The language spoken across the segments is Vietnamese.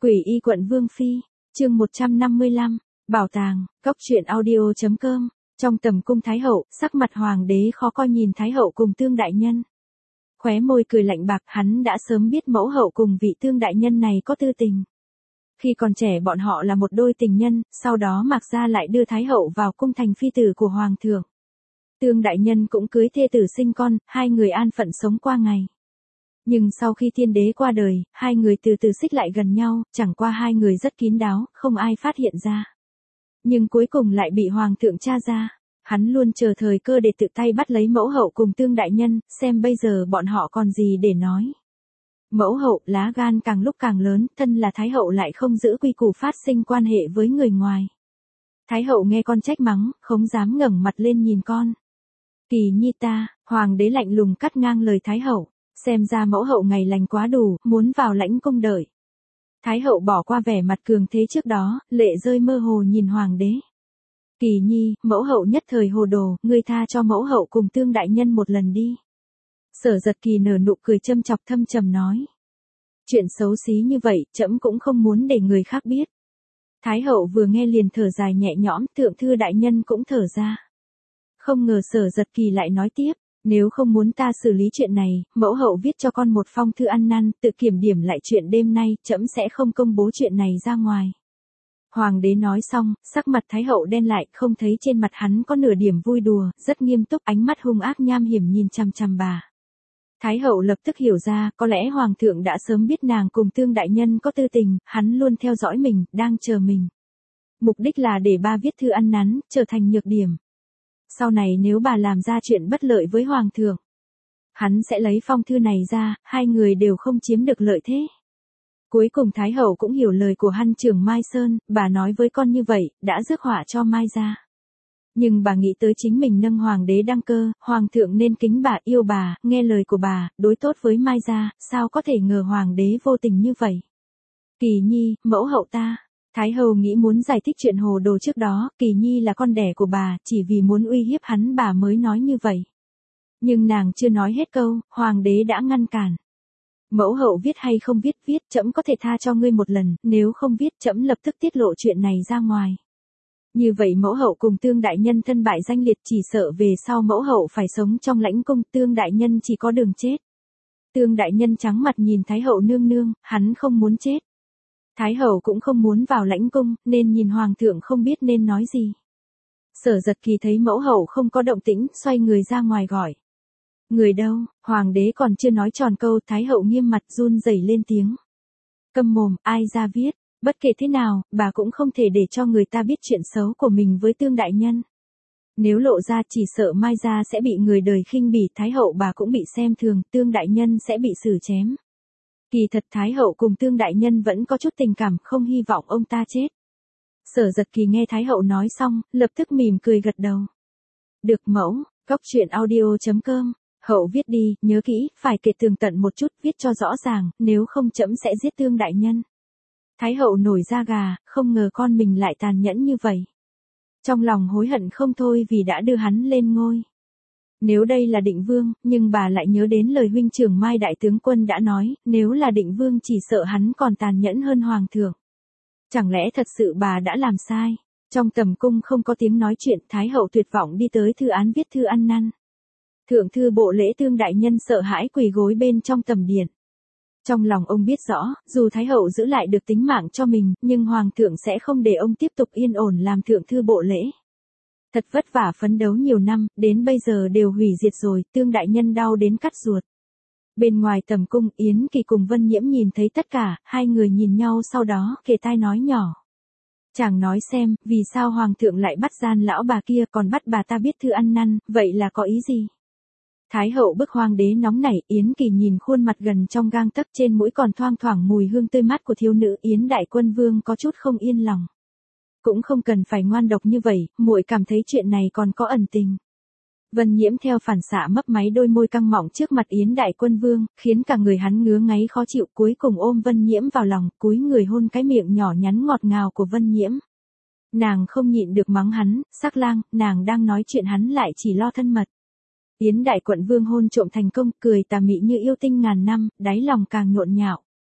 Quỷ y quận Vương Phi, chương 155, bảo tàng, cốc truyện audio.com, trong tầm cung Thái Hậu, sắc mặt Hoàng đế khó coi nhìn Thái Hậu cùng Tương đại nhân. Khóe môi cười lạnh bạc, hắn đã sớm biết mẫu hậu cùng vị Tương đại nhân này có tư tình. Khi còn trẻ bọn họ là một đôi tình nhân, sau đó Mạc Gia lại đưa Thái Hậu vào cung thành phi tử của Hoàng thượng. Tương đại nhân cũng cưới thê tử sinh con, hai người an phận sống qua ngày. Nhưng sau khi tiên đế qua đời, hai người từ từ xích lại gần nhau, chẳng qua hai người rất kín đáo, không ai phát hiện ra. Nhưng cuối cùng lại bị Hoàng thượng tra ra. Hắn luôn chờ thời cơ để tự tay bắt lấy mẫu hậu cùng Tương đại nhân, xem bây giờ bọn họ còn gì để nói. Mẫu hậu lá gan càng lúc càng lớn, thân là Thái Hậu lại không giữ quy củ phát sinh quan hệ với người ngoài. Thái Hậu nghe con trách mắng, không dám ngẩng mặt lên nhìn con. Kỳ nhi ta, Hoàng đế lạnh lùng cắt ngang lời Thái Hậu. Xem ra mẫu hậu ngày lành quá đủ, muốn vào lãnh cung đợi. Thái Hậu bỏ qua vẻ mặt cường thế trước đó, lệ rơi mơ hồ nhìn Hoàng đế. Kỳ nhi, mẫu hậu nhất thời hồ đồ, ngươi tha cho mẫu hậu cùng Tương đại nhân một lần đi. Sở Giật Kỳ nở nụ cười châm chọc thâm trầm nói. Chuyện xấu xí như vậy, trẫm cũng không muốn để người khác biết. Thái Hậu vừa nghe liền thở dài nhẹ nhõm, Thượng thư đại nhân cũng thở ra. Không ngờ Sở Giật Kỳ lại nói tiếp. Nếu không muốn ta xử lý chuyện này, mẫu hậu viết cho con một phong thư ăn năn, tự kiểm điểm lại chuyện đêm nay, trẫm sẽ không công bố chuyện này ra ngoài. Hoàng đế nói xong, sắc mặt Thái Hậu đen lại, không thấy trên mặt hắn có nửa điểm vui đùa, rất nghiêm túc, ánh mắt hung ác nham hiểm nhìn chằm chằm bà. Thái Hậu lập tức hiểu ra, có lẽ Hoàng thượng đã sớm biết nàng cùng Tương đại nhân có tư tình, hắn luôn theo dõi mình, đang chờ mình. Mục đích là để bà viết thư ăn nắn, trở thành nhược điểm. Sau này nếu bà làm ra chuyện bất lợi với Hoàng thượng, hắn sẽ lấy phong thư này ra, hai người đều không chiếm được lợi thế. Cuối cùng Thái Hậu cũng hiểu lời của Hăn trưởng Mai Sơn, bà nói với con như vậy, đã rước họa cho Mai gia. Nhưng bà nghĩ tới chính mình nâng Hoàng đế đăng cơ, Hoàng thượng nên kính bà, yêu bà, nghe lời của bà, đối tốt với Mai gia, sao có thể ngờ Hoàng đế vô tình như vậy. Kỳ nhi, mẫu hậu ta. Thái Hậu nghĩ muốn giải thích chuyện hồ đồ trước đó, Kỳ nhi là con đẻ của bà, chỉ vì muốn uy hiếp hắn bà mới nói như vậy. Nhưng nàng chưa nói hết câu, Hoàng đế đã ngăn cản. Mẫu hậu viết hay không viết, trẫm có thể tha cho ngươi một lần, nếu không viết trẫm lập tức tiết lộ chuyện này ra ngoài. Như vậy mẫu hậu cùng Tương đại nhân thân bại danh liệt, chỉ sợ về sau mẫu hậu phải sống trong lãnh cung, Tương đại nhân chỉ có đường chết. Tương đại nhân trắng mặt nhìn Thái Hậu nương nương, hắn không muốn chết. Thái Hậu cũng không muốn vào lãnh cung, nên nhìn Hoàng thượng không biết nên nói gì. Sở Giật Kỳ thấy mẫu hậu không có động tĩnh, xoay người ra ngoài gọi. Người đâu? Hoàng đế còn chưa nói tròn câu, Thái Hậu nghiêm mặt run rẩy lên tiếng. Câm mồm, ai ra viết, bất kể thế nào, bà cũng không thể để cho người ta biết chuyện xấu của mình với Tương đại nhân. Nếu lộ ra chỉ sợ Mai gia sẽ bị người đời khinh bỉ, Thái Hậu bà cũng bị xem thường, Tương đại nhân sẽ bị xử chém. Kỳ thật Thái Hậu cùng Tương đại nhân vẫn có chút tình cảm, không hy vọng ông ta chết. Sở Giật Kỳ nghe Thái Hậu nói xong, lập tức mỉm cười gật đầu. Được mẫu, cốc truyện audio.com, hậu viết đi, nhớ kỹ, phải kể tường tận một chút, viết cho rõ ràng, nếu không trẫm sẽ giết Tương đại nhân. Thái Hậu nổi da gà, không ngờ con mình lại tàn nhẫn như vậy. Trong lòng hối hận không thôi vì đã đưa hắn lên ngôi. Nếu đây là Định Vương, nhưng bà lại nhớ đến lời huynh trưởng Mai đại tướng quân đã nói, nếu là Định Vương chỉ sợ hắn còn tàn nhẫn hơn Hoàng thượng. Chẳng lẽ thật sự bà đã làm sai? Trong tầm cung không có tiếng nói chuyện, Thái Hậu tuyệt vọng đi tới thư án viết thư ăn năn. Thượng thư bộ lễ Tương đại nhân sợ hãi quỳ gối bên trong tầm điện. Trong lòng ông biết rõ, dù Thái Hậu giữ lại được tính mạng cho mình, nhưng Hoàng thượng sẽ không để ông tiếp tục yên ổn làm thượng thư bộ lễ. Thật vất vả phấn đấu nhiều năm, đến bây giờ đều hủy diệt rồi, Tương đại nhân đau đến cắt ruột. Bên ngoài tầm cung, Yến Kỳ cùng Vân Nhiễm nhìn thấy tất cả, hai người nhìn nhau sau đó, kề tai nói nhỏ. Chàng nói xem, vì sao Hoàng thượng lại bắt gian lão bà kia, còn bắt bà ta viết thư ăn năn, vậy là có ý gì? Thái Hậu bức Hoàng đế nóng nảy, Yến Kỳ nhìn khuôn mặt gần trong gang tấc, trên mũi còn thoang thoảng mùi hương tươi mát của thiếu nữ, Yến đại quân vương có chút không yên lòng. Cũng không cần phải ngoan độc như vậy, muội cảm thấy chuyện này còn có ẩn tình. Vân Nhiễm theo phản xạ mấp máy đôi môi căng mọng trước mặt Yến đại quân vương, khiến cả người hắn ngứa ngáy khó chịu, cuối cùng ôm Vân Nhiễm vào lòng, cúi người hôn cái miệng nhỏ nhắn ngọt ngào của Vân Nhiễm. Nàng không nhịn được mắng hắn, sắc lang, nàng đang nói chuyện hắn lại chỉ lo thân mật. Yến đại quận vương hôn trộm thành công, cười tà mị như yêu tinh ngàn năm, đáy lòng càng nhộn nhạo.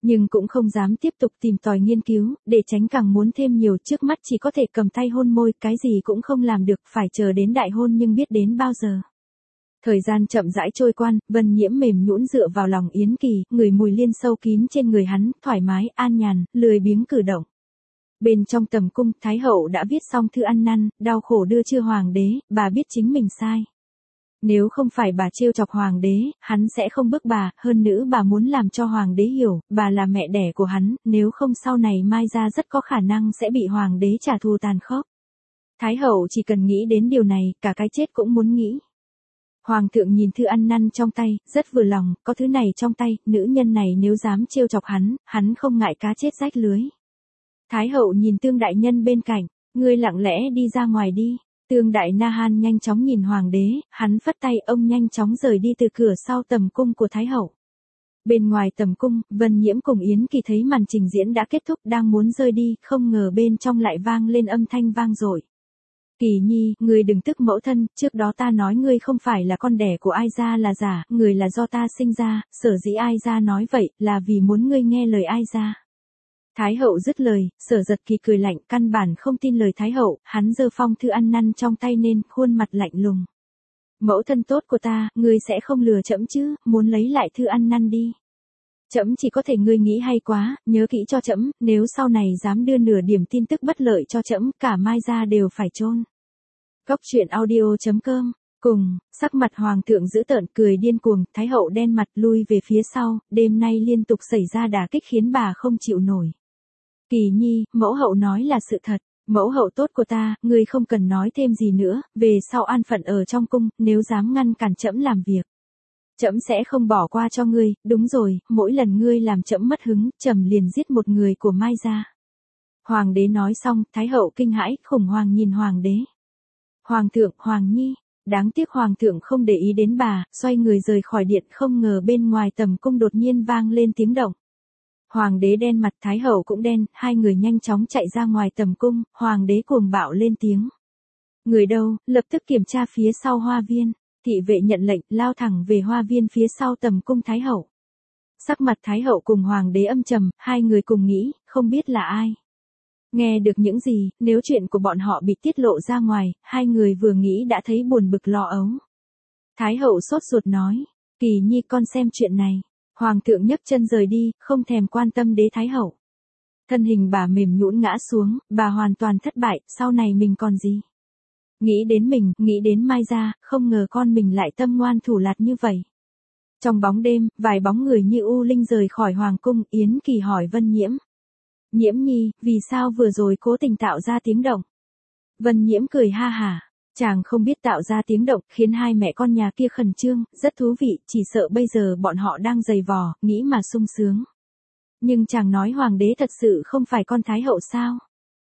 Nhưng cũng không dám tiếp tục tìm tòi nghiên cứu, để tránh càng muốn thêm nhiều, trước mắt chỉ có thể cầm tay hôn môi, cái gì cũng không làm được, phải chờ đến đại hôn nhưng biết đến bao giờ. Thời gian chậm rãi trôi qua, Vân Nhiễm mềm nhũn dựa vào lòng Yến Kỳ, ngửi mùi liên sâu kín trên người hắn, thoải mái, an nhàn, lười biếng cử động. Bên trong tầm cung, Thái hậu đã viết xong thư ăn năn, đau khổ đưa chưa hoàng đế, bà biết chính mình sai. Nếu không phải bà trêu chọc hoàng đế, hắn sẽ không bức bà, hơn nữa bà muốn làm cho hoàng đế hiểu, bà là mẹ đẻ của hắn, nếu không sau này mai ra rất có khả năng sẽ bị hoàng đế trả thù tàn khốc. Thái hậu chỉ cần nghĩ đến điều này, cả cái chết cũng muốn nghĩ. Hoàng thượng nhìn thư ăn năn trong tay, rất vừa lòng, có thứ này trong tay, nữ nhân này nếu dám trêu chọc hắn không ngại cá chết rách lưới. Thái hậu nhìn Tương đại nhân bên cạnh, ngươi lặng lẽ đi ra ngoài đi. Tương đại na han nhanh chóng nhìn hoàng đế, hắn phất tay, ông nhanh chóng rời đi từ cửa sau tầm cung của Thái hậu. Bên ngoài tầm cung, Vân Nhiễm cùng Yến Kỳ thấy màn trình diễn đã kết thúc, đang muốn rời đi, không ngờ bên trong lại vang lên âm thanh vang dội. Kỳ nhi, ngươi đừng tức mẫu thân, trước đó ta nói ngươi không phải là con đẻ của ai gia là giả, người là do ta sinh ra, sở dĩ ai gia nói vậy, là vì muốn ngươi nghe lời ai gia. Thái hậu dứt lời, Sở Giật Kỳ cười lạnh, căn bản không tin lời Thái hậu, hắn giơ phong thư ăn năn trong tay nên, khuôn mặt lạnh lùng. Mẫu thân tốt của ta, ngươi sẽ không lừa trẫm chứ, muốn lấy lại thư ăn năn đi. Trẫm chỉ có thể ngươi nghĩ hay quá, nhớ kỹ cho trẫm, nếu sau này dám đưa nửa điểm tin tức bất lợi cho trẫm, cả Mai gia đều phải chôn. Cốc truyện audio.com. Cùng, sắc mặt hoàng thượng dữ tợn, cười điên cuồng, Thái hậu đen mặt lui về phía sau, đêm nay liên tục xảy ra đả kích khiến bà không chịu nổi. Kỳ nhi, mẫu hậu nói là sự thật, mẫu hậu tốt của ta, ngươi không cần nói thêm gì nữa, về sau an phận ở trong cung, nếu dám ngăn cản trẫm làm việc. Trẫm sẽ không bỏ qua cho ngươi, đúng rồi, mỗi lần ngươi làm trẫm mất hứng, trẫm liền giết một người của Mai gia. Hoàng đế nói xong, Thái hậu kinh hãi, khủng hoảng nhìn hoàng đế. Hoàng thượng, hoàng nhi, đáng tiếc hoàng thượng không để ý đến bà, xoay người rời khỏi điện, không ngờ bên ngoài tầm cung đột nhiên vang lên tiếng động. Hoàng đế đen mặt, Thái hậu cũng đen, hai người nhanh chóng chạy ra ngoài tầm cung, hoàng đế cuồng bạo lên tiếng. Người đâu, lập tức kiểm tra phía sau hoa viên, thị vệ nhận lệnh, lao thẳng về hoa viên phía sau tầm cung Thái hậu. Sắc mặt Thái hậu cùng hoàng đế âm trầm, hai người cùng nghĩ, không biết là ai. Nghe được những gì, nếu chuyện của bọn họ bị tiết lộ ra ngoài, hai người vừa nghĩ đã thấy buồn bực lo âu. Thái hậu sốt ruột nói, Kỳ nhi con xem chuyện này. Hoàng thượng nhấc chân rời đi, không thèm quan tâm đế Thái hậu. Thân hình bà mềm nhũn ngã xuống, bà hoàn toàn thất bại, sau này mình còn gì? Nghĩ đến mình, nghĩ đến Mai gia, không ngờ con mình lại tâm ngoan thủ lạt như vậy. Trong bóng đêm, vài bóng người như u linh rời khỏi hoàng cung, Yến Kỳ hỏi Vân Nhiễm. Nhiễm nhi, vì sao vừa rồi cố tình tạo ra tiếng động? Vân Nhiễm cười ha hả. Chàng không biết tạo ra tiếng động, khiến hai mẹ con nhà kia khẩn trương, rất thú vị, chỉ sợ bây giờ bọn họ đang giày vò, nghĩ mà sung sướng. Nhưng chàng nói hoàng đế thật sự không phải con Thái hậu sao?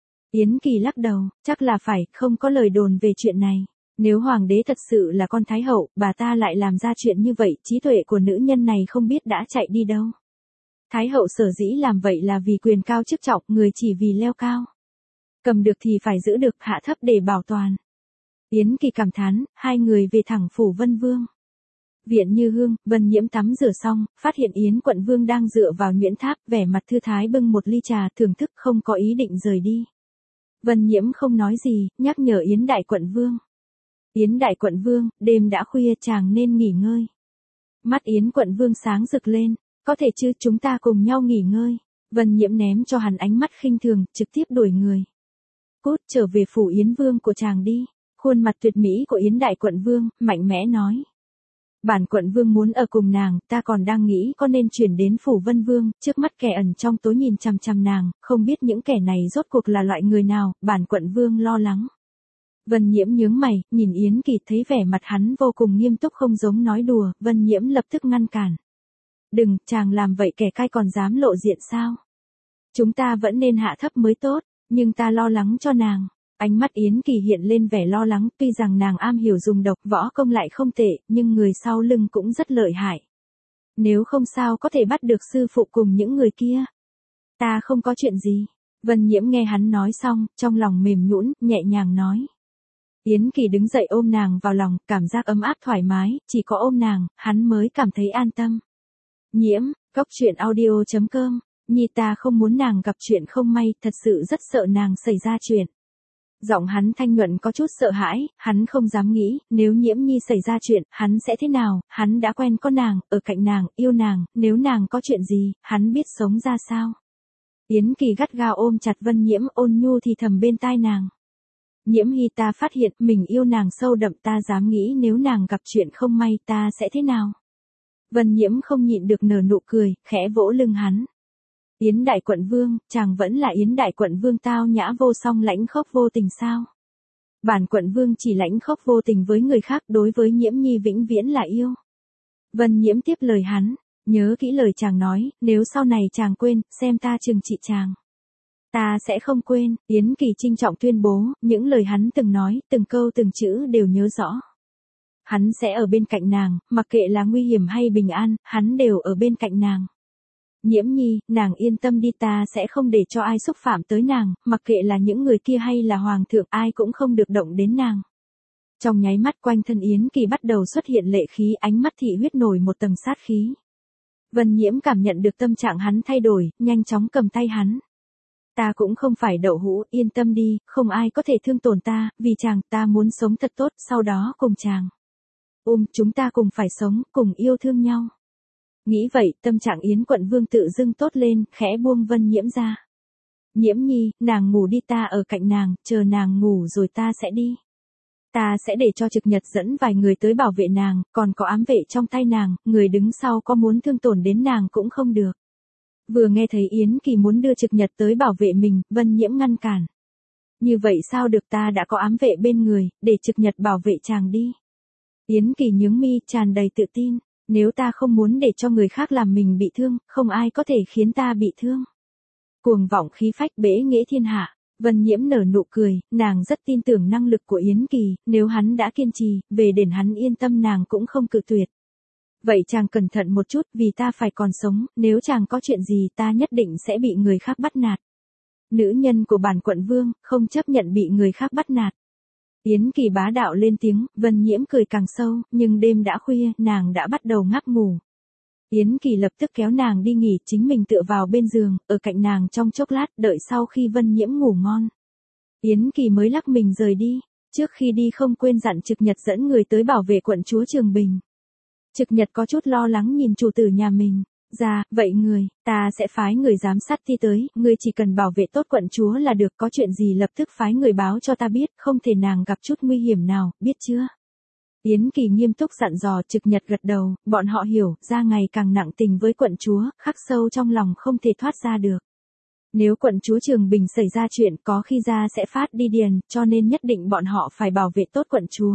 Yến Kỳ lắc đầu, chắc là phải, không có lời đồn về chuyện này. Nếu hoàng đế thật sự là con Thái hậu, bà ta lại làm ra chuyện như vậy, trí tuệ của nữ nhân này không biết đã chạy đi đâu. Thái hậu sở dĩ làm vậy là vì quyền cao chức trọng, người chỉ vì leo cao. Cầm được thì phải giữ được, hạ thấp để bảo toàn. Yến Kỳ cảm thán, hai người về thẳng phủ Vân Vương. Viện Như Hương, Vân Nhiễm tắm rửa xong, phát hiện Yến Quận Vương đang dựa vào nhuyễn tháp, vẻ mặt thư thái bưng một ly trà, thưởng thức, không có ý định rời đi. Vân Nhiễm không nói gì, nhắc nhở Yến Đại Quận Vương. Yến Đại Quận Vương, đêm đã khuya, chàng nên nghỉ ngơi. Mắt Yến Quận Vương sáng rực lên, có thể chứ, chúng ta cùng nhau nghỉ ngơi. Vân Nhiễm ném cho hắn ánh mắt khinh thường, trực tiếp đuổi người. Cút, trở về phủ Yến Vương của chàng đi. Khuôn mặt tuyệt mỹ của Yến Đại Quận Vương, mạnh mẽ nói. Bản Quận Vương muốn ở cùng nàng, ta còn đang nghĩ có nên chuyển đến phủ Vân Vương, trước mắt kẻ ẩn trong tối nhìn chằm chằm nàng, không biết những kẻ này rốt cuộc là loại người nào, bản Quận Vương lo lắng. Vân Nhiễm nhướng mày, nhìn Yến Kỳ thấy vẻ mặt hắn vô cùng nghiêm túc không giống nói đùa, Vân Nhiễm lập tức ngăn cản. Đừng, chàng làm vậy kẻ cai còn dám lộ diện sao? Chúng ta vẫn nên hạ thấp mới tốt, nhưng ta lo lắng cho nàng. Ánh mắt Yến Kỳ hiện lên vẻ lo lắng, tuy rằng nàng am hiểu dùng độc, võ công lại không tệ, nhưng người sau lưng cũng rất lợi hại. Nếu không sao có thể bắt được sư phụ cùng những người kia. Ta không có chuyện gì. Vân Nhiễm nghe hắn nói xong, trong lòng mềm nhũn, nhẹ nhàng nói. Yến Kỳ đứng dậy ôm nàng vào lòng, cảm giác ấm áp thoải mái, chỉ có ôm nàng, hắn mới cảm thấy an tâm. Nhiễm, cốc truyện audio.com Nhi ta không muốn nàng gặp chuyện không may, thật sự rất sợ nàng xảy ra chuyện. Giọng hắn thanh nhuận có chút sợ hãi, hắn không dám nghĩ, nếu Nhiễm Nhi xảy ra chuyện, hắn sẽ thế nào, hắn đã quen có nàng, ở cạnh nàng, yêu nàng, nếu nàng có chuyện gì, hắn biết sống ra sao. Yến Kỳ gắt gao ôm chặt Vân Nhiễm, ôn nhu thì thầm bên tai nàng. Nhiễm Hy, ta phát hiện mình yêu nàng sâu đậm, ta dám nghĩ nếu nàng gặp chuyện không may ta sẽ thế nào. Vân Nhiễm không nhịn được nở nụ cười, khẽ vỗ lưng hắn. Yến đại quận vương, chàng vẫn là Yến đại quận vương tao nhã vô song lãnh khốc vô tình sao? Bản quận vương chỉ lãnh khốc vô tình với người khác, đối với Nhiễm Nhi vĩnh viễn là yêu. Vân Nhiễm tiếp lời hắn, nhớ kỹ lời chàng nói, nếu sau này chàng quên, xem ta trừng trị chàng. Ta sẽ không quên, Yến Kỳ trinh trọng tuyên bố, những lời hắn từng nói, từng câu từng chữ đều nhớ rõ. Hắn sẽ ở bên cạnh nàng, mặc kệ là nguy hiểm hay bình an, hắn đều ở bên cạnh nàng. Nhiễm Nhi, nàng yên tâm đi, ta sẽ không để cho ai xúc phạm tới nàng, mặc kệ là những người kia hay là hoàng thượng, ai cũng không được động đến nàng. Trong nháy mắt quanh thân Yến Kỳ bắt đầu xuất hiện lệ khí, ánh mắt thị huyết nổi một tầng sát khí. Vân Nhiễm cảm nhận được tâm trạng hắn thay đổi, nhanh chóng cầm tay hắn. Ta cũng không phải đậu hũ, yên tâm đi, không ai có thể thương tổn ta, vì chàng, ta muốn sống thật tốt, sau đó cùng chàng. Chúng ta cùng phải sống, cùng yêu thương nhau. Nghĩ vậy, tâm trạng Yến quận vương tự dưng tốt lên, khẽ buông Vân Nhiễm ra. Nhiễm Nhi, nàng ngủ đi, ta ở cạnh nàng, chờ nàng ngủ rồi ta sẽ đi. Ta sẽ để cho Trực Nhật dẫn vài người tới bảo vệ nàng, còn có ám vệ trong tay nàng, người đứng sau có muốn thương tổn đến nàng cũng không được. Vừa nghe thấy Yến Kỳ muốn đưa Trực Nhật tới bảo vệ mình, Vân Nhiễm ngăn cản. Như vậy sao được, ta đã có ám vệ bên người, để Trực Nhật bảo vệ chàng đi. Yến Kỳ nhướng mi, tràn đầy tự tin. Nếu ta không muốn để cho người khác làm mình bị thương, không ai có thể khiến ta bị thương. Cuồng vọng khí phách bẽ nghễ thiên hạ, Vân Nhiễm nở nụ cười, nàng rất tin tưởng năng lực của Yến Kỳ, nếu hắn đã kiên trì, về để hắn yên tâm nàng cũng không cự tuyệt. Vậy chàng cẩn thận một chút, vì ta phải còn sống, nếu chàng có chuyện gì ta nhất định sẽ bị người khác bắt nạt. Nữ nhân của bản quận vương, không chấp nhận bị người khác bắt nạt. Yến Kỳ bá đạo lên tiếng, Vân Nhiễm cười càng sâu, nhưng đêm đã khuya, nàng đã bắt đầu ngáp ngủ. Yến Kỳ lập tức kéo nàng đi nghỉ, chính mình tựa vào bên giường, ở cạnh nàng trong chốc lát, đợi sau khi Vân Nhiễm ngủ ngon. Yến Kỳ mới lắc mình rời đi, trước khi đi không quên dặn Trực Nhật dẫn người tới bảo vệ quận chúa Trường Bình. Trực Nhật có chút lo lắng nhìn chủ tử nhà mình. Dạ, vậy ta sẽ phái người giám sát ti tới, ngươi chỉ cần bảo vệ tốt quận chúa là được, có chuyện gì lập tức phái người báo cho ta biết, không thể nàng gặp chút nguy hiểm nào, biết chưa? Yến Kỳ nghiêm túc dặn dò. Trực Nhật gật đầu, bọn họ hiểu, ra ngày càng nặng tình với quận chúa, khắc sâu trong lòng không thể thoát ra được. Nếu quận chúa Trường Bình xảy ra chuyện có khi ra sẽ phát đi điền, cho nên nhất định bọn họ phải bảo vệ tốt quận chúa.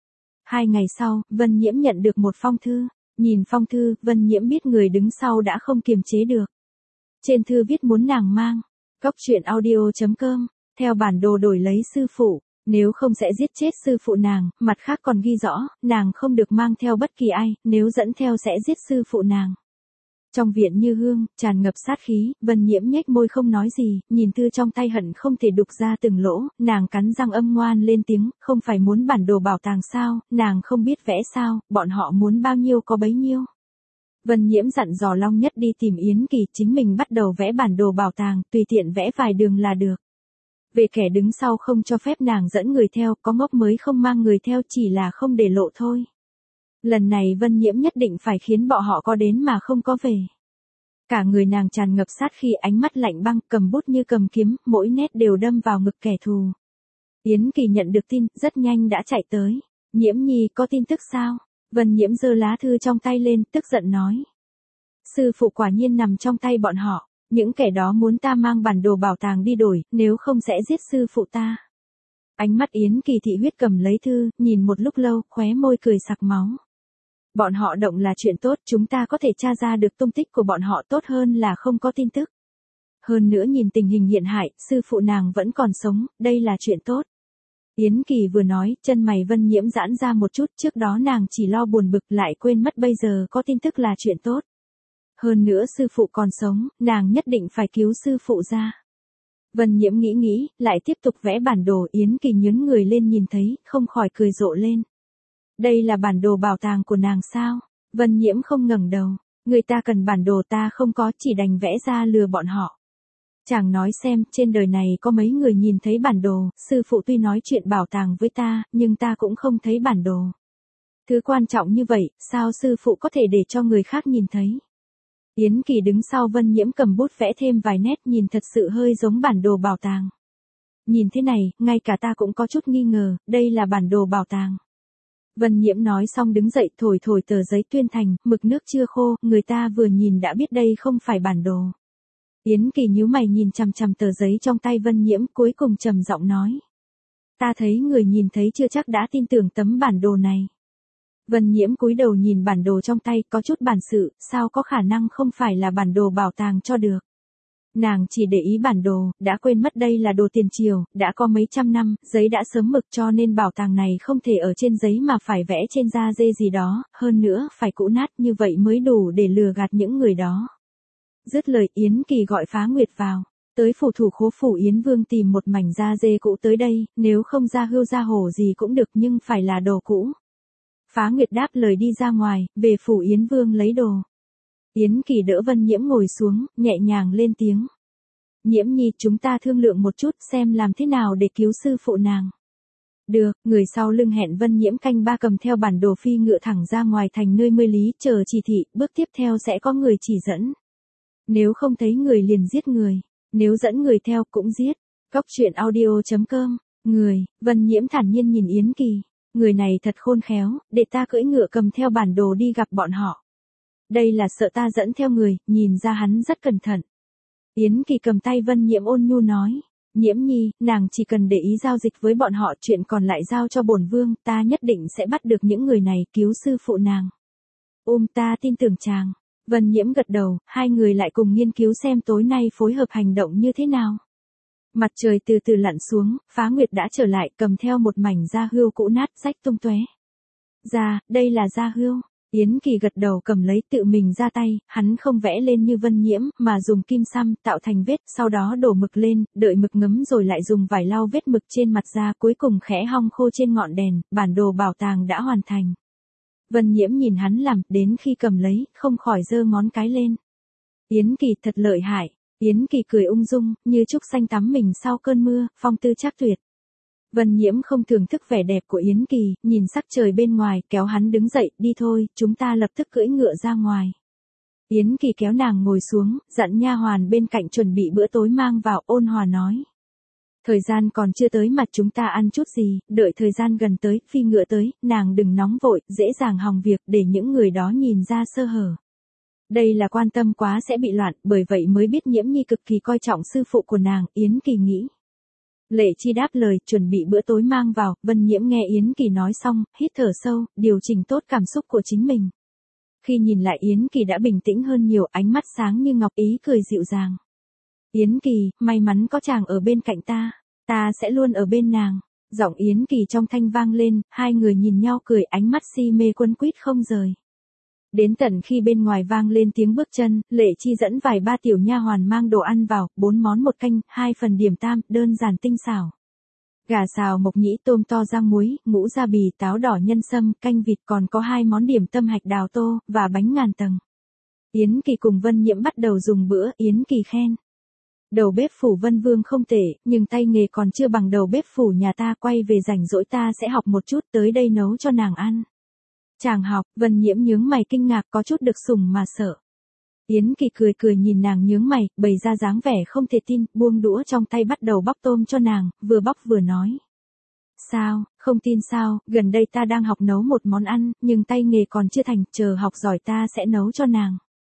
2 ngày sau, Vân Nhiễm nhận được một phong thư. Nhìn phong thư, Vân Nhiễm biết người đứng sau đã không kiềm chế được. Trên thư viết muốn nàng mang. Goctruyện.audio.com. Theo bản đồ đổi lấy sư phụ. Nếu không sẽ giết chết sư phụ nàng, mặt khác còn ghi rõ, nàng không được mang theo bất kỳ ai, nếu dẫn theo sẽ giết sư phụ nàng. Trong viện như hương, tràn ngập sát khí, Vân Nhiễm nhếch môi không nói gì, nhìn thư trong tay hận không thể đục ra từng lỗ, nàng cắn răng âm ngoan lên tiếng, không phải muốn bản đồ bảo tàng sao, nàng không biết vẽ sao, bọn họ muốn bao nhiêu có bấy nhiêu. Vân Nhiễm dặn dò Long Nhất đi tìm Yến Kỳ, chính mình bắt đầu vẽ bản đồ bảo tàng, tùy tiện vẽ vài đường là được. Về kẻ đứng sau không cho phép nàng dẫn người theo, có ngốc mới không mang người theo, chỉ là không để lộ thôi. Lần này Vân Nhiễm nhất định phải khiến bọn họ có đến mà không có về. Cả người nàng tràn ngập sát khi, ánh mắt lạnh băng, cầm bút như cầm kiếm, mỗi nét đều đâm vào ngực kẻ thù. Yến Kỳ nhận được tin, rất nhanh đã chạy tới. Nhiễm Nhi, có tin tức sao? Vân Nhiễm giơ lá thư trong tay lên, tức giận nói. Sư phụ quả nhiên nằm trong tay bọn họ, những kẻ đó muốn ta mang bản đồ bảo tàng đi đổi, nếu không sẽ giết sư phụ ta. Ánh mắt Yến Kỳ thị huyết cầm lấy thư, nhìn một lúc lâu, khóe môi cười sặc máu. Bọn họ động là chuyện tốt, chúng ta có thể tra ra được tung tích của bọn họ, tốt hơn là không có tin tức. Hơn nữa nhìn tình hình hiện hại, sư phụ nàng vẫn còn sống, đây là chuyện tốt. Yến Kỳ vừa nói, chân mày Vân Nhiễm giãn ra một chút, trước đó nàng chỉ lo buồn bực lại quên mất bây giờ có tin tức là chuyện tốt. Hơn nữa sư phụ còn sống, nàng nhất định phải cứu sư phụ ra. Vân Nhiễm nghĩ, lại tiếp tục vẽ bản đồ. Yến Kỳ nhướng người lên nhìn thấy, không khỏi cười rộ lên. Đây là bản đồ bảo tàng của nàng sao? Vân Nhiễm không ngẩng đầu. Người ta cần bản đồ ta không có, chỉ đành vẽ ra lừa bọn họ. Chàng nói xem, trên đời này có mấy người nhìn thấy bản đồ, sư phụ tuy nói chuyện bảo tàng với ta, nhưng ta cũng không thấy bản đồ. Thứ quan trọng như vậy, sao sư phụ có thể để cho người khác nhìn thấy? Yến Kỳ đứng sau Vân Nhiễm cầm bút vẽ thêm vài nét, nhìn thật sự hơi giống bản đồ bảo tàng. Nhìn thế này, ngay cả ta cũng có chút nghi ngờ, đây là bản đồ bảo tàng. Vân Nhiễm nói xong đứng dậy thổi thổi tờ giấy tuyên thành, mực nước chưa khô, người ta vừa nhìn đã biết đây không phải bản đồ. Yến Kỳ nhíu mày nhìn chằm chằm tờ giấy trong tay Vân Nhiễm, cuối cùng trầm giọng nói. Ta thấy người nhìn thấy chưa chắc đã tin tưởng tấm bản đồ này. Vân Nhiễm cúi đầu nhìn bản đồ trong tay, có chút bản sự, sao có khả năng không phải là bản đồ bảo tàng cho được. Nàng chỉ để ý bản đồ, đã quên mất đây là đồ tiền triều, đã có mấy trăm năm, giấy đã sớm mực cho nên bảo tàng này không thể ở trên giấy mà phải vẽ trên da dê gì đó, hơn nữa phải cũ nát như vậy mới đủ để lừa gạt những người đó. Dứt lời Yến Kỳ gọi Phá Nguyệt vào, tới phủ thủ khố phủ Yến Vương tìm một mảnh da dê cũ tới đây, nếu không da hươu da hổ gì cũng được nhưng phải là đồ cũ. Phá Nguyệt đáp lời đi ra ngoài, về phủ Yến Vương lấy đồ. Yến Kỳ đỡ Vân Nhiễm ngồi xuống, nhẹ nhàng lên tiếng. Nhiễm nhi, chúng ta thương lượng một chút xem làm thế nào để cứu sư phụ nàng. Được, người sau lưng hẹn Vân Nhiễm canh ba cầm theo bản đồ phi ngựa thẳng ra ngoài thành nơi Mươi Lý chờ chỉ thị, bước tiếp theo sẽ có người chỉ dẫn. Nếu không thấy người liền giết người, nếu dẫn người theo cũng giết. Cóc truyện audio.com, Vân Nhiễm thản nhiên nhìn Yến Kỳ. Người này thật khôn khéo, để ta cưỡi ngựa cầm theo bản đồ đi gặp bọn họ. Đây là sợ ta dẫn theo người, nhìn ra hắn rất cẩn thận. Yến Kỳ cầm tay Vân Nhiễm ôn nhu nói. Nhiễm nhi, nàng chỉ cần để ý giao dịch với bọn họ, chuyện còn lại giao cho bổn vương, ta nhất định sẽ bắt được những người này, cứu sư phụ nàng. Ta tin tưởng chàng. Vân Nhiễm gật đầu, hai người lại cùng nghiên cứu xem tối nay phối hợp hành động như thế nào. Mặt trời từ từ lặn xuống, Phá Nguyệt đã trở lại cầm theo một mảnh da hươu cũ nát rách tung tóe. Đây là da hươu. Yến Kỳ gật đầu cầm lấy tự mình ra tay, hắn không vẽ lên như Vân Nhiễm, mà dùng kim xăm tạo thành vết, sau đó đổ mực lên, đợi mực ngấm rồi lại dùng vải lau vết mực trên mặt da, cuối cùng khẽ hong khô trên ngọn đèn, bản đồ bảo tàng đã hoàn thành. Vân Nhiễm nhìn hắn làm, đến khi cầm lấy, không khỏi giơ ngón cái lên. Yến Kỳ thật lợi hại. Yến Kỳ cười ung dung, như trúc xanh tắm mình sau cơn mưa, phong tư trác tuyệt. Vân Nhiễm không thưởng thức vẻ đẹp của Yến Kỳ, nhìn sắc trời bên ngoài, kéo hắn đứng dậy, đi thôi, chúng ta lập tức cưỡi ngựa ra ngoài. Yến Kỳ kéo nàng ngồi xuống, dặn nha hoàn bên cạnh chuẩn bị bữa tối mang vào, ôn hòa nói. Thời gian còn chưa tới mà chúng ta ăn chút gì, đợi thời gian gần tới, phi ngựa tới, nàng đừng nóng vội, dễ dàng hỏng việc, để những người đó nhìn ra sơ hở. Đây là quan tâm quá sẽ bị loạn, bởi vậy mới biết Nhiễm nhi cực kỳ coi trọng sư phụ của nàng, Yến Kỳ nghĩ. Lệ Chi đáp lời, chuẩn bị bữa tối mang vào, Vân Nhiễm nghe Yến Kỳ nói xong, hít thở sâu, điều chỉnh tốt cảm xúc của chính mình. Khi nhìn lại Yến Kỳ đã bình tĩnh hơn nhiều, ánh mắt sáng như ngọc, ý cười dịu dàng. Yến Kỳ, may mắn có chàng ở bên cạnh ta sẽ luôn ở bên nàng. Giọng Yến Kỳ trong thanh vang lên, hai người nhìn nhau cười, ánh mắt si mê quấn quýt không rời. Đến tận khi bên ngoài vang lên tiếng bước chân, Lệ Chi dẫn vài ba tiểu nha hoàn mang đồ ăn vào, 4 món một canh, 2 phần điểm tam, đơn giản tinh xảo. Gà xào mộc nhĩ, tôm to rang muối, ngũ gia bì, táo đỏ nhân sâm, canh vịt, còn có 2 món điểm tâm hạch đào tô, và bánh ngàn tầng. Yến Kỳ cùng Vân Nhiễm bắt đầu dùng bữa, Yến Kỳ khen. Đầu bếp phủ Vân Vương không tệ, nhưng tay nghề còn chưa bằng đầu bếp phủ nhà ta, quay về rảnh rỗi ta sẽ học một chút, tới đây nấu cho nàng ăn. Chàng học, Vân Nhiễm nhướng mày kinh ngạc, có chút được sủng mà sợ. Yến Kỳ cười cười nhìn nàng nhướng mày, bày ra dáng vẻ không thể tin, buông đũa trong tay bắt đầu bóc tôm cho nàng, vừa bóc vừa nói. Sao, không tin sao, gần đây ta đang học nấu một món ăn, nhưng tay nghề còn chưa thành, chờ học giỏi ta sẽ nấu cho nàng.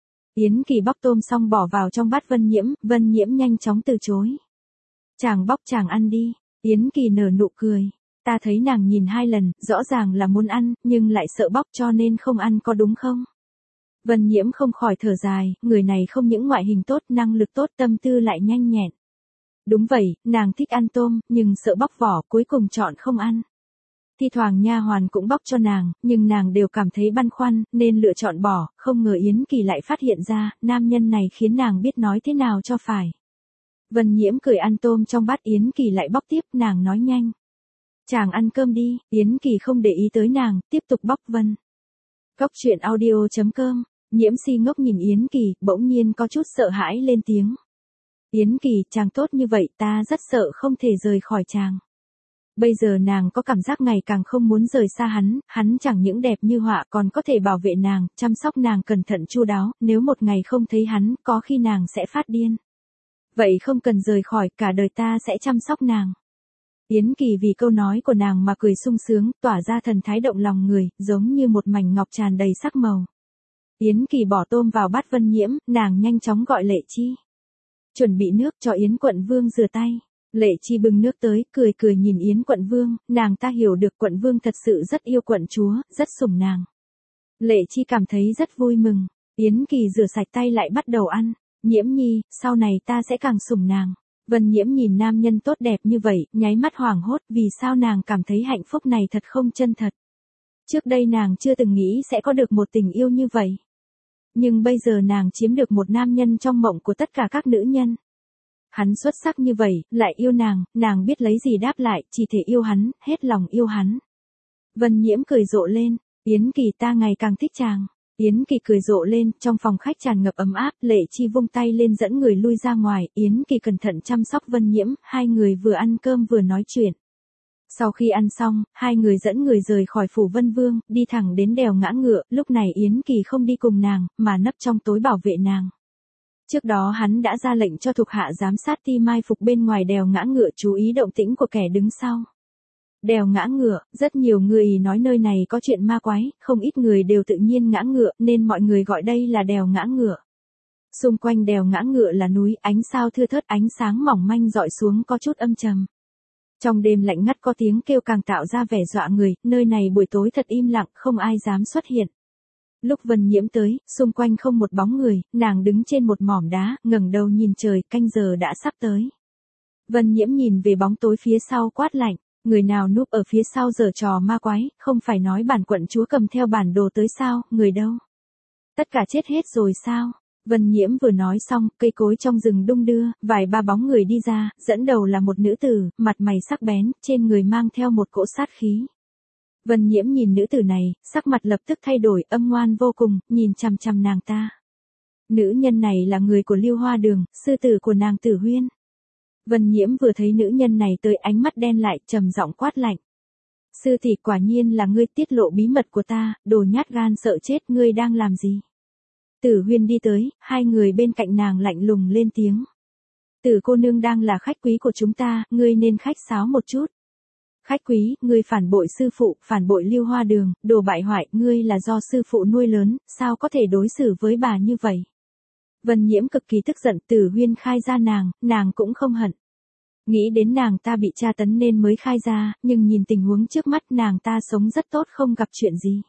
Yến Kỳ bóc tôm xong bỏ vào trong bát Vân Nhiễm nhanh chóng từ chối. Chàng bóc chàng ăn đi, Yến Kỳ nở nụ cười. Ta thấy nàng nhìn 2 lần, rõ ràng là muốn ăn, nhưng lại sợ bóc cho nên không ăn có đúng không? Vân Nhiễm không khỏi thở dài, người này không những ngoại hình tốt, năng lực tốt, tâm tư lại nhanh nhẹn. Đúng vậy, nàng thích ăn tôm, nhưng sợ bóc vỏ, cuối cùng chọn không ăn. Thi thoảng nha hoàn cũng bóc cho nàng, nhưng nàng đều cảm thấy băn khoăn, nên lựa chọn bỏ, không ngờ Yến Kỳ lại phát hiện ra, nam nhân này khiến nàng biết nói thế nào cho phải. Vân Nhiễm cười ăn tôm trong bát, Yến Kỳ lại bóc tiếp, nàng nói nhanh. Chàng ăn cơm đi, Yến Kỳ không để ý tới nàng, tiếp tục bóc Vân. Cóc truyện audio.com Nhiễm si ngốc nhìn Yến Kỳ, bỗng nhiên có chút sợ hãi lên tiếng. Yến Kỳ, chàng tốt như vậy ta rất sợ không thể rời khỏi chàng. Bây giờ nàng có cảm giác ngày càng không muốn rời xa hắn chẳng những đẹp như họa còn có thể bảo vệ nàng, chăm sóc nàng cẩn thận chu đáo, nếu một ngày không thấy hắn, có khi nàng sẽ phát điên. Vậy không cần rời khỏi, cả đời ta sẽ chăm sóc nàng. Yến Kỳ vì câu nói của nàng mà cười sung sướng, tỏa ra thần thái động lòng người, giống như một mảnh ngọc tràn đầy sắc màu. Yến Kỳ bỏ tôm vào bát Vân Nhiễm, nàng nhanh chóng gọi Lệ Chi. Chuẩn bị nước cho Yến Quận Vương rửa tay. Lệ Chi bưng nước tới, cười cười nhìn Yến Quận Vương, nàng ta hiểu được Quận Vương thật sự rất yêu quận chúa, rất sủng nàng. Lệ Chi cảm thấy rất vui mừng. Yến Kỳ rửa sạch tay lại bắt đầu ăn. Nhiễm nhi, sau này ta sẽ càng sủng nàng. Vân Nhiễm nhìn nam nhân tốt đẹp như vậy, nháy mắt hoảng hốt, vì sao nàng cảm thấy hạnh phúc này thật không chân thật. Trước đây nàng chưa từng nghĩ sẽ có được một tình yêu như vậy. Nhưng bây giờ nàng chiếm được một nam nhân trong mộng của tất cả các nữ nhân. Hắn xuất sắc như vậy, lại yêu nàng biết lấy gì đáp lại, chỉ thể yêu hắn, hết lòng yêu hắn. Vân Nhiễm cười rộ lên, Yến Kỳ ta ngày càng thích chàng. Yến Kỳ cười rộ lên, trong phòng khách tràn ngập ấm áp, Lệ Chi vung tay lên dẫn người lui ra ngoài, Yến Kỳ cẩn thận chăm sóc Vân Nhiễm, hai người vừa ăn cơm vừa nói chuyện. Sau khi ăn xong, hai người dẫn người rời khỏi phủ Vân Vương, đi thẳng đến đèo Ngã Ngựa, lúc này Yến Kỳ không đi cùng nàng, mà nấp trong tối bảo vệ nàng. Trước đó hắn đã ra lệnh cho thuộc hạ giám sát ti mai phục bên ngoài đèo Ngã Ngựa chú ý động tĩnh của kẻ đứng sau. Đèo Ngã Ngựa, rất nhiều người nói nơi này có chuyện ma quái, không ít người đều tự nhiên ngã ngựa nên mọi người gọi đây là đèo Ngã Ngựa. Xung quanh đèo Ngã Ngựa là núi, ánh sao thưa thớt ánh sáng mỏng manh dọi xuống có chút âm trầm. Trong đêm lạnh ngắt có tiếng kêu càng tạo ra vẻ dọa người, nơi này buổi tối thật im lặng, không ai dám xuất hiện. Lúc Vân Nhiễm tới, xung quanh không một bóng người, nàng đứng trên một mỏm đá, ngẩng đầu nhìn trời, canh giờ đã sắp tới. Vân Nhiễm nhìn về bóng tối phía sau quát lạnh, người nào núp ở phía sau giở trò ma quái, không phải nói bản quận chúa cầm theo bản đồ tới sao, người đâu? Tất cả chết hết rồi sao? Vân Nhiễm vừa nói xong, cây cối trong rừng đung đưa, vài ba bóng người đi ra, dẫn đầu là một nữ tử, mặt mày sắc bén, trên người mang theo một cỗ sát khí. Vân Nhiễm nhìn nữ tử này, sắc mặt lập tức thay đổi, âm ngoan vô cùng, nhìn chằm chằm nàng ta. Nữ nhân này là người của Lưu Hoa Đường, sư tử của nàng Tử Huyên. Vân Nhiễm vừa thấy nữ nhân này tới, ánh mắt đen lại, trầm giọng quát lạnh. Sư tỷ, quả nhiên là ngươi tiết lộ bí mật của ta, đồ nhát gan sợ chết, ngươi đang làm gì? Tử Huyên đi tới, hai người bên cạnh nàng lạnh lùng lên tiếng. Tử cô nương đang là khách quý của chúng ta, ngươi nên khách sáo một chút. Khách quý, ngươi phản bội sư phụ, phản bội Lưu Hoa Đường, đồ bại hoại, ngươi là do sư phụ nuôi lớn, sao có thể đối xử với bà như vậy? Vân Nhiễm cực kỳ tức giận, Tử Huyên khai ra nàng cũng không hận. Nghĩ đến nàng ta bị tra tấn nên mới khai ra, nhưng nhìn tình huống trước mắt nàng ta sống rất tốt không gặp chuyện gì.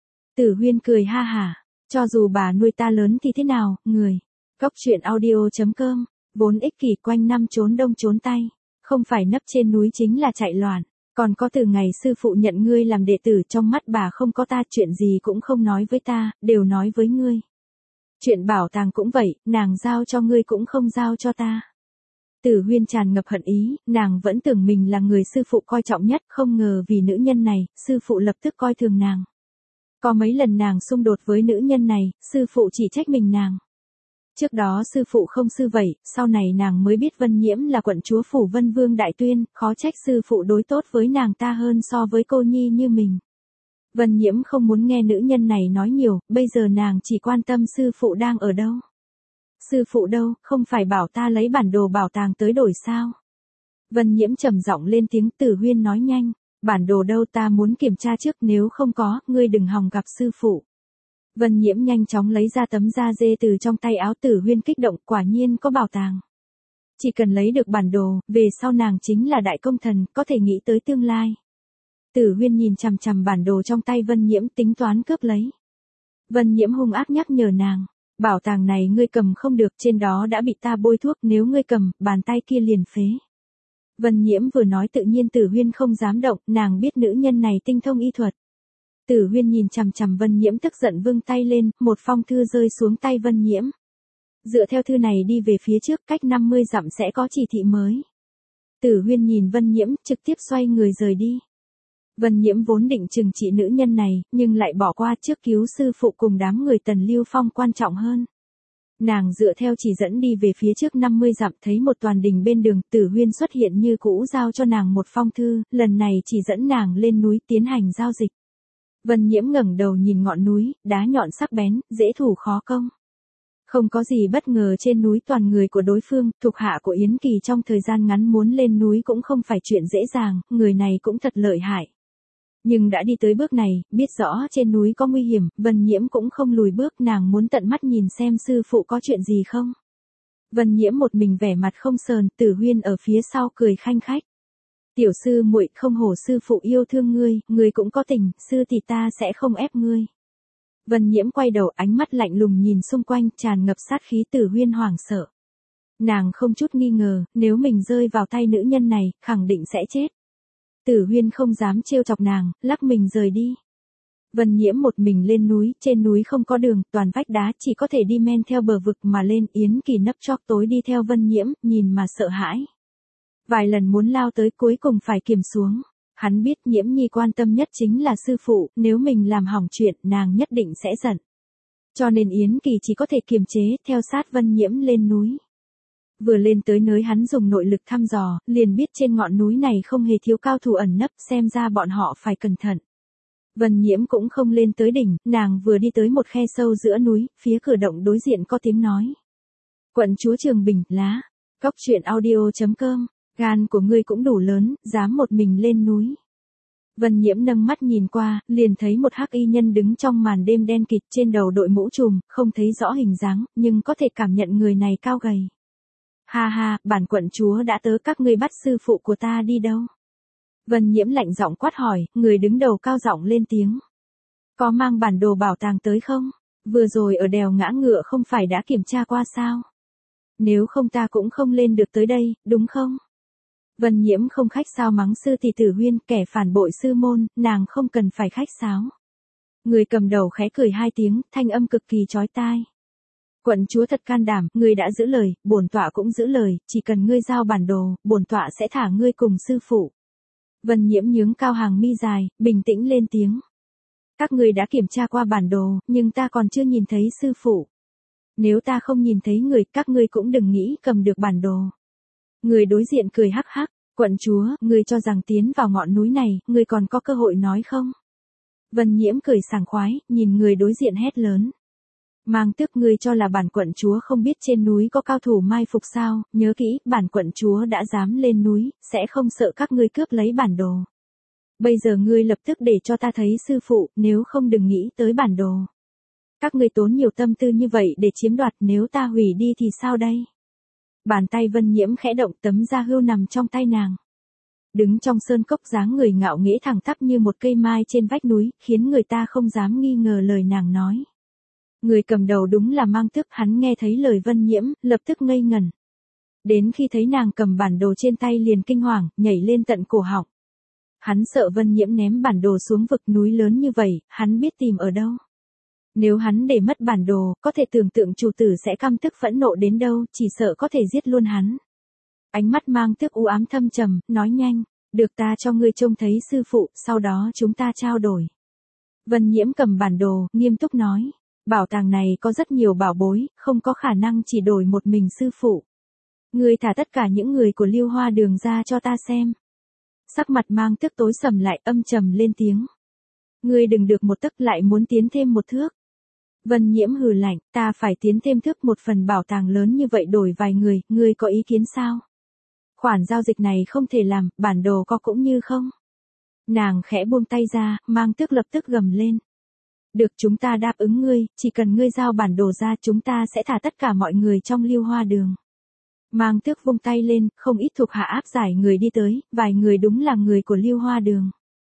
Tử Huyên cười ha hả, cho dù bà nuôi ta lớn thì thế nào, người. Cốc truyện audio.com, vốn ích kỷ quanh năm trốn đông trốn tây, không phải nấp trên núi chính là chạy loạn. Còn có từ ngày sư phụ nhận ngươi làm đệ tử, trong mắt bà không có ta, chuyện gì cũng không nói với ta, đều nói với ngươi. Chuyện bảo tàng cũng vậy, nàng giao cho ngươi cũng không giao cho ta. Tử Huyên tràn ngập hận ý, nàng vẫn tưởng mình là người sư phụ coi trọng nhất, không ngờ vì nữ nhân này, sư phụ lập tức coi thường nàng. Có mấy lần nàng xung đột với nữ nhân này, sư phụ chỉ trách mình nàng. Trước đó sư phụ không sư vậy, sau này nàng mới biết Vân Nhiễm là quận chúa phủ Vân Vương Đại Tuyên, khó trách sư phụ đối tốt với nàng ta hơn so với cô nhi như mình. Vân Nhiễm không muốn nghe nữ nhân này nói nhiều, bây giờ nàng chỉ quan tâm sư phụ đang ở đâu. Sư phụ đâu, không phải bảo ta lấy bản đồ bảo tàng tới đổi sao? Vân Nhiễm trầm giọng lên tiếng. Tử Huyên nói nhanh, bản đồ đâu, ta muốn kiểm tra trước, nếu không có, ngươi đừng hòng gặp sư phụ. Vân Nhiễm nhanh chóng lấy ra tấm da dê từ trong tay áo. Tử Huyên kích động, quả nhiên có bảo tàng. Chỉ cần lấy được bản đồ, về sau nàng chính là đại công thần, có thể nghĩ tới tương lai. Tử Huyên nhìn chằm chằm bản đồ trong tay Vân Nhiễm, tính toán cướp lấy. Vân Nhiễm hung ác nhắc nhở nàng, bảo tàng này ngươi cầm không được, trên đó đã bị ta bôi thuốc, nếu ngươi cầm, bàn tay kia liền phế. Vân Nhiễm vừa nói tự nhiên Tử Huyên không dám động, nàng biết nữ nhân này tinh thông y thuật. Tử Huyên nhìn chằm chằm Vân Nhiễm tức giận vươn tay lên, một phong thư rơi xuống tay Vân Nhiễm. Dựa theo thư này đi về phía trước, cách 50 dặm sẽ có chỉ thị mới. Tử Huyên nhìn Vân Nhiễm, trực tiếp xoay người rời đi. Vân Nhiễm vốn định trừng trị nữ nhân này, nhưng lại bỏ qua trước cứu sư phụ cùng đám người Tần Lưu Phong quan trọng hơn. Nàng dựa theo chỉ dẫn đi về phía trước 50 dặm, thấy một toàn đình bên đường, Tử Huyên xuất hiện như cũ giao cho nàng một phong thư, lần này chỉ dẫn nàng lên núi tiến hành giao dịch. Vân Nhiễm ngẩng đầu nhìn ngọn núi, đá nhọn sắc bén, dễ thủ khó công. Không có gì bất ngờ, trên núi toàn người của đối phương, thuộc hạ của Yến Kỳ trong thời gian ngắn muốn lên núi cũng không phải chuyện dễ dàng, người này cũng thật lợi hại. Nhưng đã đi tới bước này, biết rõ trên núi có nguy hiểm, Vân Nhiễm cũng không lùi bước, nàng muốn tận mắt nhìn xem sư phụ có chuyện gì không. Vân Nhiễm một mình vẻ mặt không sờn, Tử Huyên ở phía sau cười khanh khách. Tiểu sư muội, không hổ sư phụ yêu thương ngươi, ngươi cũng có tình, sư thì ta sẽ không ép ngươi. Vân Nhiễm quay đầu, ánh mắt lạnh lùng nhìn xung quanh, tràn ngập sát khí. Tử Huyên hoảng sợ. Nàng không chút nghi ngờ, nếu mình rơi vào tay nữ nhân này, khẳng định sẽ chết. Tử Huyên không dám trêu chọc nàng, lắc mình rời đi. Vân Nhiễm một mình lên núi, trên núi không có đường, toàn vách đá, chỉ có thể đi men theo bờ vực mà lên. Yến Kỳ nấp chóp tối đi theo Vân Nhiễm, nhìn mà sợ hãi. Vài lần muốn lao tới, cuối cùng phải kiềm xuống. Hắn biết Nhiễm Nhi quan tâm nhất chính là sư phụ, nếu mình làm hỏng chuyện, nàng nhất định sẽ giận. Cho nên Yến Kỳ chỉ có thể kiềm chế, theo sát Vân Nhiễm lên núi. Vừa lên tới nơi, hắn dùng nội lực thăm dò, liền biết trên ngọn núi này không hề thiếu cao thủ ẩn nấp, xem ra bọn họ phải cẩn thận. Vân Nhiễm cũng không lên tới đỉnh, nàng vừa đi tới một khe sâu giữa núi, phía cửa động đối diện có tiếng nói. Quận chúa Trường Bình, lá. Cóc truyện audio.com, gan của ngươi cũng đủ lớn, dám một mình lên núi. Vân Nhiễm nâng mắt nhìn qua, liền thấy một hắc y nhân đứng trong màn đêm đen kịt, trên đầu đội mũ trùm, không thấy rõ hình dáng, nhưng có thể cảm nhận người này cao gầy. Ha ha, bản quận chúa đã tới, các ngươi bắt sư phụ của ta đi đâu? Vân Nhiễm lạnh giọng quát hỏi, người đứng đầu cao giọng lên tiếng. Có mang bản đồ bảo tàng tới không? Vừa rồi ở đèo Ngã Ngựa không phải đã kiểm tra qua sao? Nếu không ta cũng không lên được tới đây, đúng không? Vân Nhiễm không khách sáo mắng sư tỷ Tử Huyên, kẻ phản bội sư môn, nàng không cần phải khách sáo. Người cầm đầu khẽ cười hai tiếng, thanh âm cực kỳ chói tai. Quận chúa thật can đảm, ngươi đã giữ lời, bổn tọa cũng giữ lời, chỉ cần ngươi giao bản đồ, bổn tọa sẽ thả ngươi cùng sư phụ. Vân Nhiễm nhướng cao hàng mi dài, bình tĩnh lên tiếng. Các ngươi đã kiểm tra qua bản đồ, nhưng ta còn chưa nhìn thấy sư phụ. Nếu ta không nhìn thấy người, các ngươi cũng đừng nghĩ cầm được bản đồ. Người đối diện cười hắc hắc, quận chúa, ngươi cho rằng tiến vào ngọn núi này, ngươi còn có cơ hội nói không? Vân Nhiễm cười sảng khoái, nhìn người đối diện hét lớn. Mang Tước, ngươi cho là bản quận chúa không biết trên núi có cao thủ mai phục sao? Nhớ kỹ, bản quận chúa đã dám lên núi, sẽ không sợ các ngươi cướp lấy bản đồ. Bây giờ ngươi lập tức để cho ta thấy sư phụ, nếu không đừng nghĩ tới bản đồ. Các ngươi tốn nhiều tâm tư như vậy để chiếm đoạt, nếu ta hủy đi thì sao đây? Bàn tay Vân Nhiễm khẽ động, tấm da hươu nằm trong tay nàng. Đứng trong sơn cốc, dáng người ngạo nghễ thẳng tắp như một cây mai trên vách núi, khiến người ta không dám nghi ngờ lời nàng nói. Người cầm đầu đúng là Mang Tước, hắn nghe thấy lời Vân Nhiễm, lập tức ngây ngẩn. Đến khi thấy nàng cầm bản đồ trên tay liền kinh hoàng, nhảy lên tận cổ họng. Hắn sợ Vân Nhiễm ném bản đồ xuống vực núi lớn như vậy, hắn biết tìm ở đâu. Nếu hắn để mất bản đồ, có thể tưởng tượng chủ tử sẽ căm tức phẫn nộ đến đâu, chỉ sợ có thể giết luôn hắn. Ánh mắt Mang Tước u ám thâm trầm, nói nhanh, được, ta cho ngươi trông thấy sư phụ, sau đó chúng ta trao đổi. Vân Nhiễm cầm bản đồ, nghiêm túc nói. Bảo tàng này có rất nhiều bảo bối, không có khả năng chỉ đổi một mình sư phụ. Ngươi thả tất cả những người của Lưu Hoa Đường ra cho ta xem. Sắc mặt Mang Tước tối sầm lại, âm trầm lên tiếng. Ngươi đừng được một tấc lại muốn tiến thêm một thước. Vân Nhiễm hừ lạnh, ta phải tiến thêm thước, một phần bảo tàng lớn như vậy đổi vài người, ngươi có ý kiến sao? Khoản giao dịch này không thể làm, bản đồ có cũng như không. Nàng khẽ buông tay ra, Mang Tước lập tức gầm lên. Được, chúng ta đáp ứng ngươi, chỉ cần ngươi giao bản đồ ra, chúng ta sẽ thả tất cả mọi người trong Lưu Hoa Đường. Mang Tước vung tay lên, không ít thuộc hạ áp giải người đi tới, vài người đúng là người của Lưu Hoa Đường.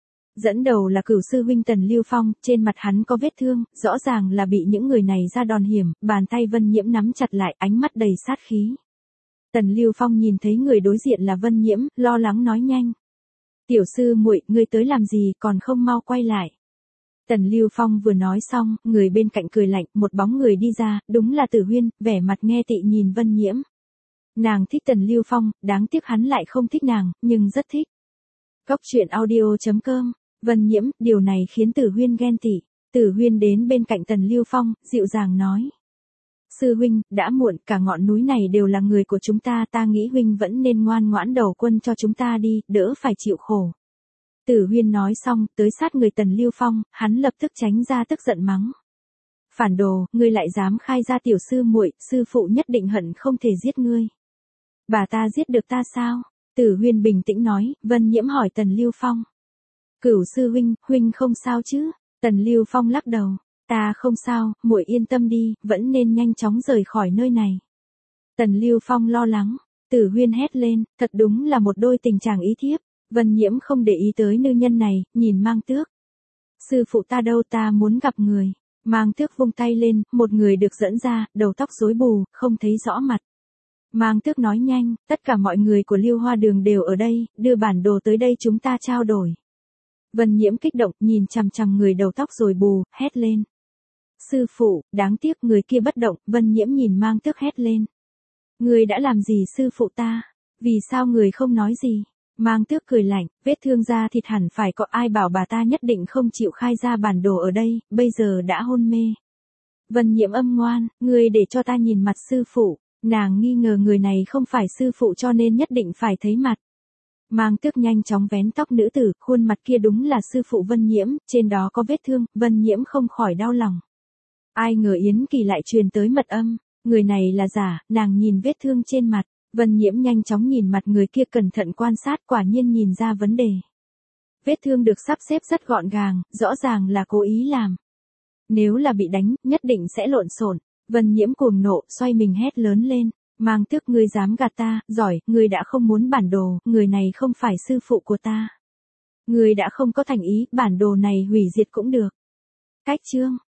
Dẫn đầu là cửu sư huynh Tần Lưu Phong, trên mặt hắn có vết thương, rõ ràng là bị những người này ra đòn hiểm, bàn tay Vân Nhiễm nắm chặt lại, ánh mắt đầy sát khí. Tần Lưu Phong nhìn thấy người đối diện là Vân Nhiễm, lo lắng nói nhanh. Tiểu sư muội, ngươi tới làm gì, còn không mau quay lại. Tần Lưu Phong vừa nói xong, người bên cạnh cười lạnh, một bóng người đi ra, đúng là Tử Huyên, vẻ mặt nghe tị nhìn Vân Nhiễm. Nàng thích Tần Lưu Phong, đáng tiếc hắn lại không thích nàng, nhưng rất thích. Cóc truyện audio.com Vân Nhiễm, điều này khiến Tử Huyên ghen tị. Tử Huyên đến bên cạnh Tần Lưu Phong, dịu dàng nói. Sư huynh, đã muộn, cả ngọn núi này đều là người của chúng ta, ta nghĩ huynh vẫn nên ngoan ngoãn đầu quân cho chúng ta đi, đỡ phải chịu khổ. Tử Huyên nói xong, tới sát người Tần Lưu Phong, hắn lập tức tránh ra tức giận mắng. Phản đồ, ngươi lại dám khai ra tiểu sư muội, sư phụ nhất định hận không thể giết ngươi. Bà ta giết được ta sao? Tử Huyên bình tĩnh nói. Vân Nhiễm hỏi Tần Lưu Phong. Cửu sư huynh, huynh không sao chứ? Tần Lưu Phong lắc đầu. Ta không sao, muội yên tâm đi, vẫn nên nhanh chóng rời khỏi nơi này. Tần Lưu Phong lo lắng. Tử Huyên hét lên, thật đúng là một đôi tình chàng ý thiếp. Vân Nhiễm không để ý tới nữ nhân này, nhìn Mang Tước. Sư phụ ta đâu, ta muốn gặp người. Mang Tước vung tay lên, một người được dẫn ra, đầu tóc rối bù, không thấy rõ mặt. Mang Tước nói nhanh, tất cả mọi người của Lưu Hoa Đường đều ở đây, đưa bản đồ tới đây chúng ta trao đổi. Vân Nhiễm kích động, nhìn chằm chằm người đầu tóc rối bù, hét lên. Sư phụ, đáng tiếc người kia bất động. Vân Nhiễm nhìn Mang Tước hét lên. Người đã làm gì sư phụ ta? Vì sao người không nói gì? Mang Tước cười lạnh, vết thương da thịt hẳn phải có ai bảo bà ta nhất định không chịu khai ra bản đồ ở đây, bây giờ đã hôn mê. Vân Nhiễm âm ngoan, người để cho ta nhìn mặt sư phụ, nàng nghi ngờ người này không phải sư phụ cho nên nhất định phải thấy mặt. Mang Tước nhanh chóng vén tóc nữ tử, khuôn mặt kia đúng là sư phụ Vân Nhiễm, trên đó có vết thương, Vân Nhiễm không khỏi đau lòng. Ai ngờ Yến Kỳ lại truyền tới mật âm, người này là giả, nàng nhìn vết thương trên mặt. Vân Nhiễm nhanh chóng nhìn mặt người kia cẩn thận quan sát, quả nhiên nhìn ra vấn đề. Vết thương được sắp xếp rất gọn gàng, rõ ràng là cố ý làm. Nếu là bị đánh, nhất định sẽ lộn xộn. Vân Nhiễm cuồng nộ, xoay mình hét lớn lên. Mang Tước, ngươi dám gạt ta, giỏi, ngươi đã không muốn bản đồ, người này không phải sư phụ của ta. Ngươi đã không có thành ý, bản đồ này hủy diệt cũng được. Cách chương.